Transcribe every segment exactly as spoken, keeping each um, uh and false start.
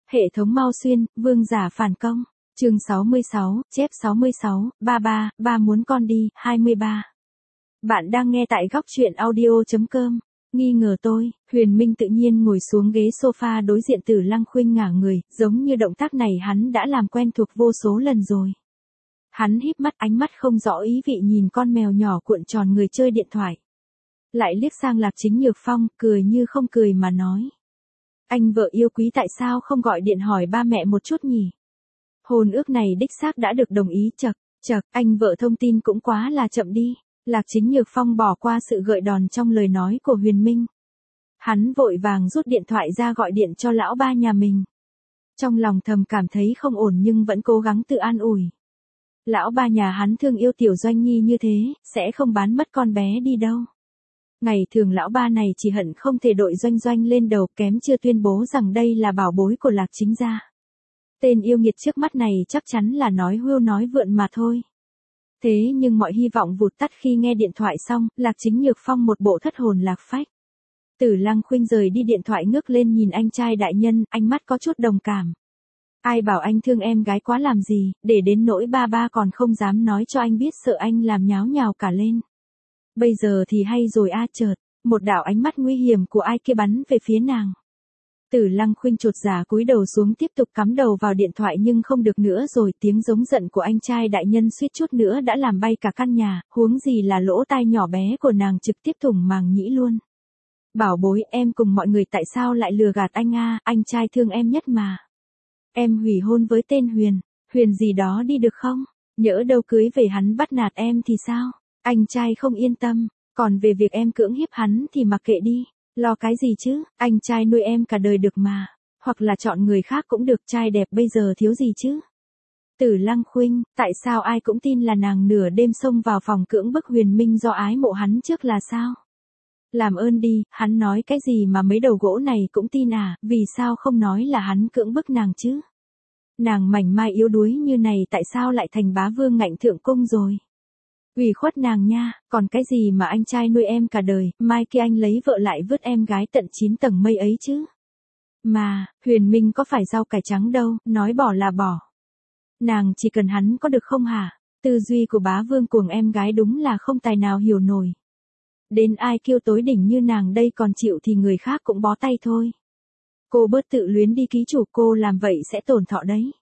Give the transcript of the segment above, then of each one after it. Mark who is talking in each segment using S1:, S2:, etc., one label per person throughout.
S1: Hệ thống mau xuyên, vương giả phản công. Chương sáu mươi sáu, chép sáu mươi sáu, ba ba, ba muốn con đi, hai mươi ba. Bạn đang nghe tại góc truyện audio chấm com. Nghi ngờ tôi, Huyền Minh tự nhiên ngồi xuống ghế sofa đối diện Tử Lăng Khuynh ngả người, giống như động tác này hắn đã làm quen thuộc vô số lần rồi. Hắn híp mắt, ánh mắt không rõ ý vị nhìn con mèo nhỏ cuộn tròn người chơi điện thoại. Lại liếc sang Lạc Chính Nhược Phong, cười như không cười mà nói. Anh vợ yêu quý tại sao không gọi điện hỏi ba mẹ một chút nhỉ? Hôn ước này đích xác đã được đồng ý. Chật, chật, anh vợ thông tin cũng quá là chậm đi. Lạc Chính Nhược Phong bỏ qua sự gợi đòn trong lời nói của Huyền Minh. Hắn vội vàng rút điện thoại ra gọi điện cho lão ba nhà mình. Trong lòng thầm cảm thấy không ổn nhưng vẫn cố gắng tự an ủi. Lão ba nhà hắn thương yêu tiểu Doanh Nhi như thế, sẽ không bán mất con bé đi đâu. Ngày thường lão ba này chỉ hận không thể đội Doanh Doanh lên đầu, kém chưa tuyên bố rằng đây là bảo bối của Lạc Chính gia. Tên yêu nghiệt trước mắt này chắc chắn là nói hưu nói vượn mà thôi. Thế nhưng mọi hy vọng vụt tắt khi nghe điện thoại xong, Lạc Chính Nhược Phong một bộ thất hồn lạc phách. Tử Lăng Khuynh rời đi điện thoại ngước lên nhìn anh trai đại nhân, ánh mắt có chút đồng cảm. Ai bảo anh thương em gái quá làm gì, để đến nỗi ba ba còn không dám nói cho anh biết, sợ anh làm nháo nhào cả lên. Bây giờ thì hay rồi a. Chợt, một đạo ánh mắt nguy hiểm của ai kia bắn về phía nàng. Tử Lăng Khuynh chột dạ cúi đầu xuống tiếp tục cắm đầu vào điện thoại nhưng không được nữa rồi, tiếng giống giận của anh trai đại nhân suýt chút nữa đã làm bay cả căn nhà, huống gì là lỗ tai nhỏ bé của nàng trực tiếp thủng màng nhĩ luôn. Bảo bối, em cùng mọi người tại sao lại lừa gạt anh a, anh trai thương em nhất mà. Em hủy hôn với tên Huyền, Huyền gì đó đi được không? Nhỡ đâu cưới về hắn bắt nạt em thì sao? Anh trai không yên tâm, còn về việc em cưỡng hiếp hắn thì mặc kệ đi. Lo cái gì chứ, anh trai nuôi em cả đời được mà. Hoặc là chọn người khác cũng được, trai đẹp bây giờ thiếu gì chứ. Tử Lăng Khuynh, tại sao ai cũng tin là nàng nửa đêm xông vào phòng cưỡng bức Huyền Minh do ái mộ hắn trước là sao? Làm ơn đi, hắn nói cái gì mà mấy đầu gỗ này cũng tin à, vì sao không nói là hắn cưỡng bức nàng chứ? Nàng mảnh mai yếu đuối như này tại sao lại thành bá vương ngạnh thượng cung rồi? Ủy khuất nàng nha, còn cái gì mà anh trai nuôi em cả đời, mai kia anh lấy vợ lại vứt em gái tận chín tầng mây ấy chứ. Mà, Huyền Minh có phải rau cải trắng đâu, nói bỏ là bỏ. Nàng chỉ cần hắn có được không hả? Tư duy của bá vương cuồng em gái đúng là không tài nào hiểu nổi. Đến ai kêu tối đỉnh như nàng đây còn chịu thì người khác cũng bó tay thôi. Cô bớt tự luyến đi ký chủ, cô làm vậy sẽ tổn thọ đấy.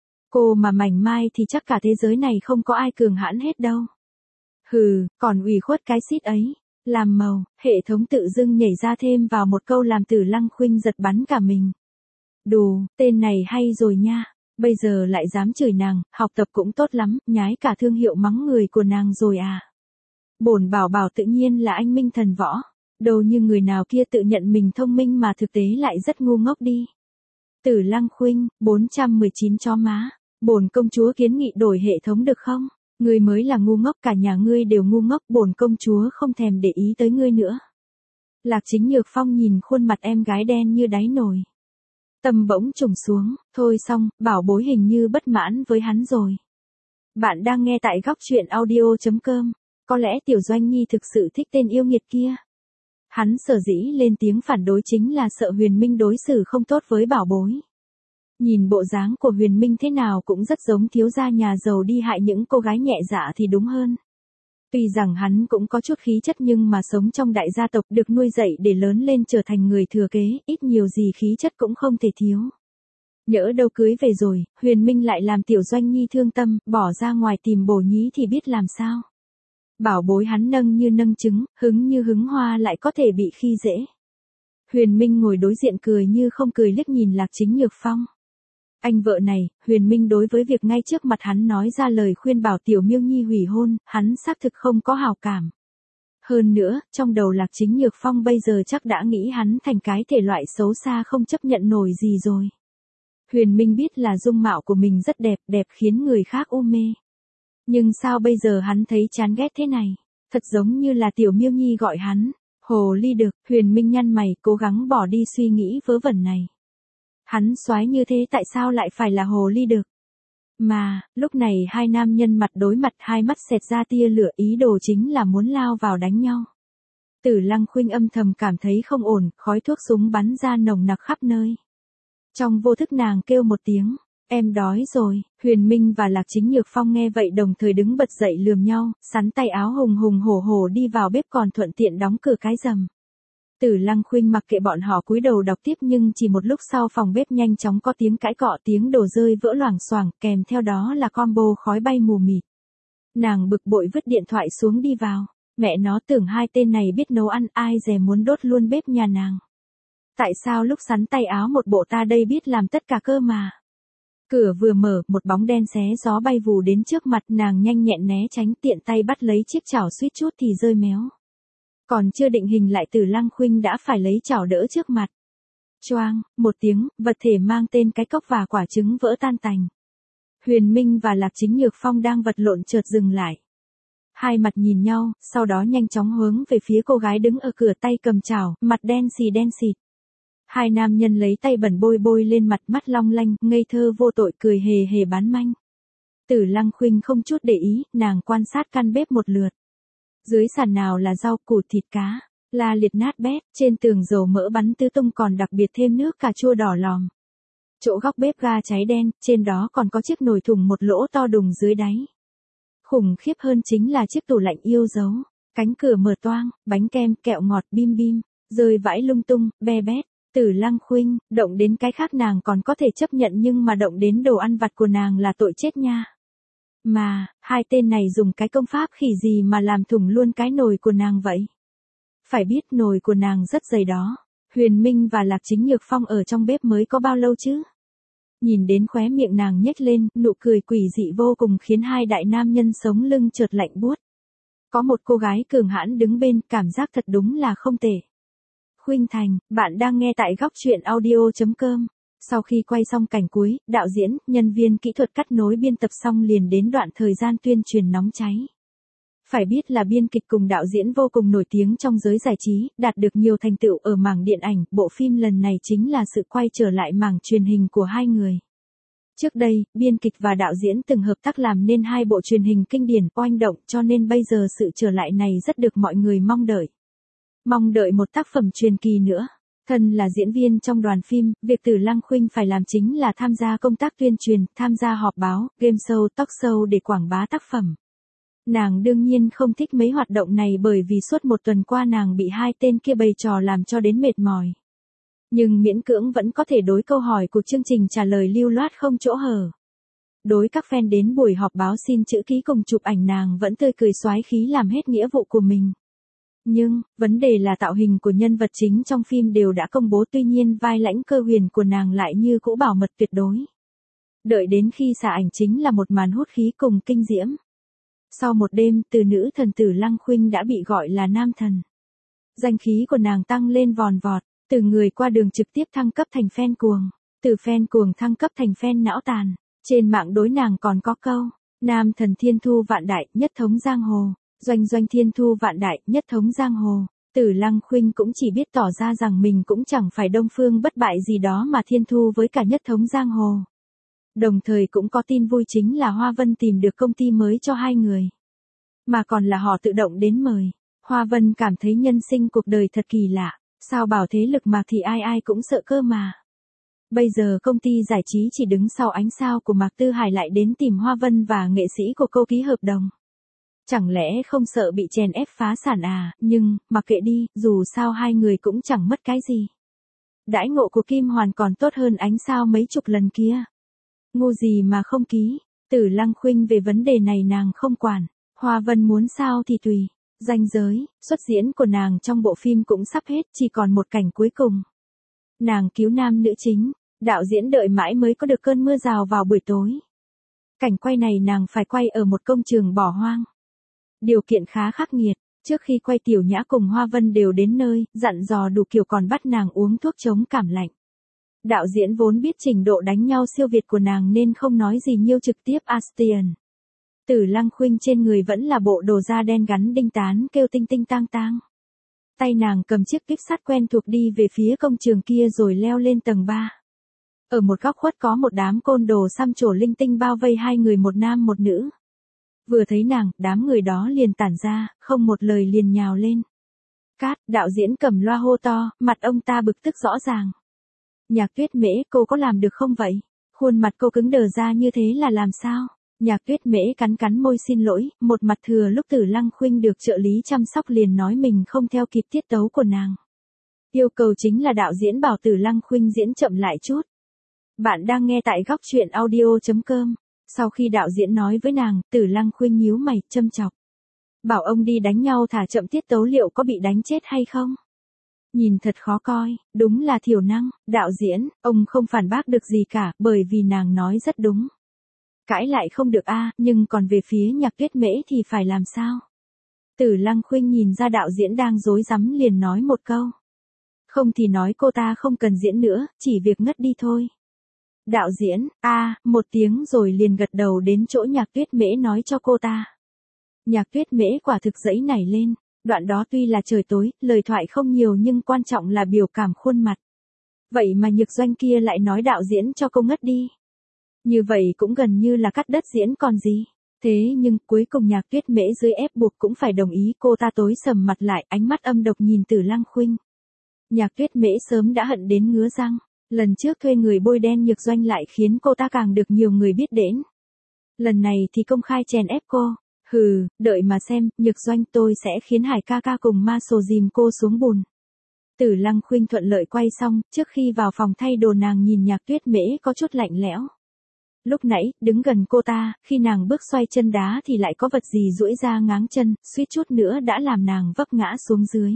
S1: Cô mà mảnh mai thì chắc cả thế giới này không có ai cường hãn hết đâu. Hừ, còn ủy khuất cái xít ấy. Làm màu, hệ thống tự dưng nhảy ra thêm vào một câu làm Tử Lăng Khuynh giật bắn cả mình. Đù, tên này hay rồi nha. Bây giờ lại dám chửi nàng, học tập cũng tốt lắm, nhái cả thương hiệu mắng người của nàng rồi à. Bổn bảo bảo tự nhiên là anh minh thần võ. Đâu như người nào kia tự nhận mình thông minh mà thực tế lại rất ngu ngốc đi. Tử Lăng Khuynh, bốn trăm mười chín chó má. Bổn công chúa kiến nghị đổi hệ thống được không? Ngươi mới là ngu ngốc, cả nhà ngươi đều ngu ngốc, bổn công chúa không thèm để ý tới ngươi nữa. Lạc Chính Nhược Phong nhìn khuôn mặt em gái đen như đáy nồi. Tâm bỗng trùng xuống, thôi xong, bảo bối hình như bất mãn với hắn rồi. Bạn đang nghe tại góc truyện audio chấm com. Có lẽ tiểu Doanh Nhi thực sự thích tên yêu nghiệt kia. Hắn sở dĩ lên tiếng phản đối chính là sợ Huyền Minh đối xử không tốt với bảo bối. Nhìn bộ dáng của Huyền Minh thế nào cũng rất giống thiếu gia nhà giàu đi hại những cô gái nhẹ dạ thì đúng hơn. Tuy rằng hắn cũng có chút khí chất nhưng mà sống trong đại gia tộc được nuôi dạy để lớn lên trở thành người thừa kế, ít nhiều gì khí chất cũng không thể thiếu. Nhỡ đâu cưới về rồi, Huyền Minh lại làm tiểu Doanh Nhi thương tâm, bỏ ra ngoài tìm bổ nhí thì biết làm sao. Bảo bối hắn nâng như nâng trứng, hứng như hứng hoa lại có thể bị khi dễ. Huyền Minh ngồi đối diện cười như không cười liếc nhìn Lạc Chính Nhược Phong. Anh vợ này, Huyền Minh đối với việc ngay trước mặt hắn nói ra lời khuyên bảo tiểu Miêu Nhi hủy hôn, hắn xác thực không có hào cảm. Hơn nữa, trong đầu Lạc Chính Nhược Phong bây giờ chắc đã nghĩ hắn thành cái thể loại xấu xa không chấp nhận nổi gì rồi. Huyền Minh biết là dung mạo của mình rất đẹp, đẹp khiến người khác u mê. Nhưng sao bây giờ hắn thấy chán ghét thế này? Thật giống như là tiểu Miêu Nhi gọi hắn. Hồ ly được, Huyền Minh nhăn mày, cố gắng bỏ đi suy nghĩ vớ vẩn này. Hắn soái như thế tại sao lại phải là hồ ly được? Mà, lúc này hai nam nhân mặt đối mặt, hai mắt xẹt ra tia lửa, ý đồ chính là muốn lao vào đánh nhau. Tử Lăng Khuynh âm thầm cảm thấy không ổn, khói thuốc súng bắn ra nồng nặc khắp nơi. Trong vô thức nàng kêu một tiếng, em đói rồi. Huyền Minh và Lạc Chính Nhược Phong nghe vậy đồng thời đứng bật dậy lườm nhau, sắn tay áo hùng hùng hổ hổ đi vào bếp còn thuận tiện đóng cửa cái rầm. Tử Lăng Khuynh mặc kệ bọn họ cúi đầu đọc tiếp nhưng chỉ một lúc sau phòng bếp nhanh chóng có tiếng cãi cọ, tiếng đồ rơi vỡ loảng xoảng, kèm theo đó là combo khói bay mù mịt. Nàng bực bội vứt điện thoại xuống đi vào. Mẹ nó, tưởng hai tên này biết nấu ăn, ai dè muốn đốt luôn bếp nhà nàng. Tại sao lúc sắn tay áo một bộ ta đây biết làm tất cả cơ mà. Cửa vừa mở, một bóng đen xé gió bay vù đến trước mặt, nàng nhanh nhẹn né tránh, tiện tay bắt lấy chiếc chảo suýt chút thì rơi méo. Còn chưa định hình lại Tử Lăng Khuynh đã phải lấy chảo đỡ trước mặt. Choang, một tiếng, vật thể mang tên cái cốc và quả trứng vỡ tan tành. Huyền Minh và Lạc Chính Nhược Phong đang vật lộn chợt dừng lại. Hai mặt nhìn nhau, sau đó nhanh chóng hướng về phía cô gái đứng ở cửa, tay cầm chảo, mặt đen xì đen xịt. Hai nam nhân lấy tay bẩn bôi bôi lên mặt, mắt long lanh, ngây thơ vô tội cười hề hề bán manh. Tử Lăng Khuynh không chút để ý, nàng quan sát căn bếp một lượt. Dưới sàn nào là rau củ thịt cá, la liệt nát bét, trên tường dầu mỡ bắn tứ tung còn đặc biệt thêm nước cà chua đỏ lòm. Chỗ góc bếp ga cháy đen, trên đó còn có chiếc nồi thùng một lỗ to đùng dưới đáy. Khủng khiếp hơn chính là chiếc tủ lạnh yêu dấu, cánh cửa mở toang, bánh kem, kẹo ngọt, bim bim, rơi vãi lung tung, be bét. Tử Lăng Khuynh, động đến cái khác nàng còn có thể chấp nhận nhưng mà động đến đồ ăn vặt của nàng là tội chết nha. Mà, hai tên này dùng cái công pháp khỉ gì mà làm thủng luôn cái nồi của nàng vậy? Phải biết nồi của nàng rất dày đó. Huyền Minh và Lạc Chính Nhược Phong ở trong bếp mới có bao lâu chứ? Nhìn đến khóe miệng nàng nhếch lên, nụ cười quỷ dị vô cùng khiến hai đại nam nhân sống lưng chợt lạnh buốt. Có một cô gái cường hãn đứng bên, cảm giác thật đúng là không tệ. Khuynh Thành, bạn đang nghe tại góc truyện audio chấm com. Sau khi quay xong cảnh cuối, đạo diễn, nhân viên kỹ thuật cắt nối biên tập xong liền đến đoạn thời gian tuyên truyền nóng cháy. Phải biết là biên kịch cùng đạo diễn vô cùng nổi tiếng trong giới giải trí, đạt được nhiều thành tựu ở mảng điện ảnh, bộ phim lần này chính là sự quay trở lại mảng truyền hình của hai người. Trước đây, biên kịch và đạo diễn từng hợp tác làm nên hai bộ truyền hình kinh điển oanh động, cho nên bây giờ sự trở lại này rất được mọi người mong đợi. Mong đợi một tác phẩm truyền kỳ nữa. Thân là diễn viên trong đoàn phim, việc Tử Lăng Khuynh phải làm chính là tham gia công tác tuyên truyền, tham gia họp báo, game show, talk show để quảng bá tác phẩm. Nàng đương nhiên không thích mấy hoạt động này bởi vì suốt một tuần qua nàng bị hai tên kia bày trò làm cho đến mệt mỏi. Nhưng miễn cưỡng vẫn có thể đối câu hỏi của chương trình trả lời lưu loát không chỗ hở. Đối các fan đến buổi họp báo xin chữ ký cùng chụp ảnh nàng vẫn tươi cười soái khí làm hết nghĩa vụ của mình. Nhưng, vấn đề là tạo hình của nhân vật chính trong phim đều đã công bố, tuy nhiên vai lãnh cơ huyền của nàng lại như cũ bảo mật tuyệt đối. Đợi đến khi xả ảnh chính là một màn hút khí cùng kinh diễm. Sau một đêm, từ nữ thần Tử Lăng Khuynh đã bị gọi là nam thần. Danh khí của nàng tăng lên vòn vọt, từ người qua đường trực tiếp thăng cấp thành fan cuồng, từ fan cuồng thăng cấp thành fan não tàn. Trên mạng đối nàng còn có câu, nam thần thiên thu vạn đại, nhất thống giang hồ. Doanh doanh thiên thu vạn đại, nhất thống giang hồ. Tử Lăng Khuynh cũng chỉ biết tỏ ra rằng mình cũng chẳng phải đông phương bất bại gì đó mà thiên thu với cả nhất thống giang hồ. Đồng thời cũng có tin vui chính là Hoa Vân tìm được công ty mới cho hai người. Mà còn là họ tự động đến mời. Hoa Vân cảm thấy nhân sinh cuộc đời thật kỳ lạ. Sao bảo thế lực Mạc thì ai ai cũng sợ cơ mà. Bây giờ công ty giải trí chỉ đứng sau ánh sao của Mạc Tư Hải lại đến tìm Hoa Vân và nghệ sĩ của cô ký hợp đồng. Chẳng lẽ không sợ bị chèn ép phá sản à, nhưng, mặc kệ đi, dù sao hai người cũng chẳng mất cái gì. Đãi ngộ của Kim Hoàn còn tốt hơn ánh sao mấy chục lần kia. Ngu gì mà không ký, Tử Lăng Khuynh về vấn đề này nàng không quản, Hoa Vân muốn sao thì tùy. Ranh giới, xuất diễn của nàng trong bộ phim cũng sắp hết, chỉ còn một cảnh cuối cùng. Nàng cứu nam nữ chính, đạo diễn đợi mãi mới có được cơn mưa rào vào buổi tối. Cảnh quay này nàng phải quay ở một công trường bỏ hoang. Điều kiện khá khắc nghiệt, trước khi quay Tiểu Nhã cùng Hoa Vân đều đến nơi, dặn dò đủ kiểu còn bắt nàng uống thuốc chống cảm lạnh. Đạo diễn vốn biết trình độ đánh nhau siêu việt của nàng nên không nói gì nhiêu trực tiếp Astian. Tử Lăng Khuynh trên người vẫn là bộ đồ da đen gắn đinh tán kêu tinh tinh tang tang. Tay nàng cầm chiếc kíp sắt quen thuộc đi về phía công trường kia rồi leo lên tầng ba. Ở một góc khuất có một đám côn đồ xăm trổ linh tinh bao vây hai người, một nam một nữ. Vừa thấy nàng, đám người đó liền tản ra, không một lời liền nhào lên. Cát, đạo diễn cầm loa hô to, mặt ông ta bực tức rõ ràng. Nhạc Tuyết Mễ, cô có làm được không vậy? Khuôn mặt cô cứng đờ ra như thế là làm sao? Nhạc Tuyết Mễ cắn cắn môi xin lỗi, một mặt thừa lúc Tử Lăng Khuynh được trợ lý chăm sóc liền nói mình không theo kịp tiết tấu của nàng. Yêu cầu chính là đạo diễn bảo Tử Lăng Khuynh diễn chậm lại chút. Bạn đang nghe tại góc truyện audio chấm com. Sau khi đạo diễn nói với nàng, Tử Lăng Khuynh nhíu mày, châm chọc. Bảo ông đi đánh nhau thả chậm tiết tấu liệu có bị đánh chết hay không? Nhìn thật khó coi, đúng là thiểu năng, đạo diễn, ông không phản bác được gì cả, bởi vì nàng nói rất đúng. Cãi lại không được a, nhưng còn về phía Nhạc Tuyết Mễ thì phải làm sao? Tử Lăng Khuynh nhìn ra đạo diễn đang rối rắm liền nói một câu. Không thì nói cô ta không cần diễn nữa, chỉ việc ngất đi thôi. Đạo diễn, a, một tiếng rồi liền gật đầu đến chỗ Nhạc Tuyết Mễ nói cho cô ta. Nhạc Tuyết Mễ quả thực giãy nảy lên, đoạn đó tuy là trời tối, lời thoại không nhiều nhưng quan trọng là biểu cảm khuôn mặt. Vậy mà Nhược Doanh kia lại nói đạo diễn cho cô ngất đi. Như vậy cũng gần như là cắt đất diễn còn gì. Thế nhưng cuối cùng Nhạc Tuyết Mễ dưới ép buộc cũng phải đồng ý, cô ta tối sầm mặt lại, ánh mắt âm độc nhìn Tử Lăng Khuynh. Nhạc Tuyết Mễ sớm đã hận đến ngứa răng, lần trước thuê người bôi đen Nhược Doanh lại khiến cô ta càng được nhiều người biết đến. Lần này thì công khai chèn ép cô. Hừ, đợi mà xem, Nhược Doanh, tôi sẽ khiến Hải ca ca cùng ma sồ dìm cô xuống bùn. Tử Lăng Khuynh thuận lợi quay xong, trước khi vào phòng thay đồ nàng nhìn Nhạc Tuyết Mễ có chút lạnh lẽo. Lúc nãy, đứng gần cô ta, khi nàng bước xoay chân đá thì lại có vật gì duỗi ra ngáng chân, suýt chút nữa đã làm nàng vấp ngã xuống dưới.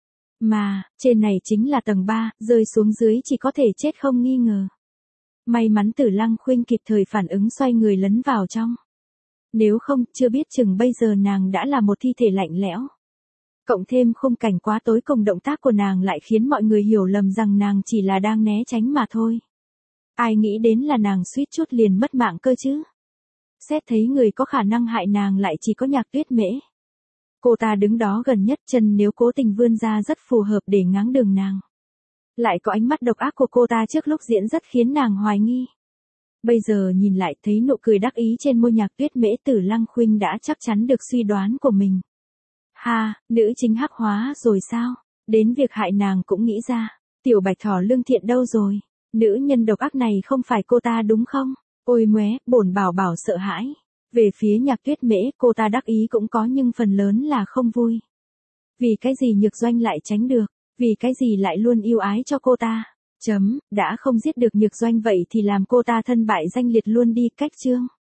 S1: Mà, trên này chính là tầng ba, rơi xuống dưới chỉ có thể chết không nghi ngờ. May mắn Tử Lăng Khuynh kịp thời phản ứng xoay người lấn vào trong. Nếu không, chưa biết chừng bây giờ nàng đã là một thi thể lạnh lẽo. Cộng thêm khung cảnh quá tối cùng động tác của nàng lại khiến mọi người hiểu lầm rằng nàng chỉ là đang né tránh mà thôi. Ai nghĩ đến là nàng suýt chút liền mất mạng cơ chứ. Xét thấy người có khả năng hại nàng lại chỉ có Nhạc Tuyết Mễ. Cô ta đứng đó gần nhất, chân nếu cố tình vươn ra rất phù hợp để ngáng đường nàng. Lại có ánh mắt độc ác của cô ta trước lúc diễn rất khiến nàng hoài nghi. Bây giờ nhìn lại thấy nụ cười đắc ý trên môi Nhạc Tuyết Mễ, Tử Lăng Khuynh đã chắc chắn được suy đoán của mình. Ha, nữ chính hắc hóa rồi sao? Đến việc hại nàng cũng nghĩ ra. Tiểu Bạch Thỏ lương thiện đâu rồi? Nữ nhân độc ác này không phải cô ta đúng không? Ôi móe, bổn bảo bảo sợ hãi. Về phía Nhạc Tuyết Mễ, cô ta đắc ý cũng có nhưng phần lớn là không vui. Vì cái gì Nhược Doanh lại tránh được? Vì cái gì lại luôn yêu ái cho cô ta? Chấm, đã không giết được Nhược Doanh vậy thì làm cô ta thân bại danh liệt luôn đi, cách chương.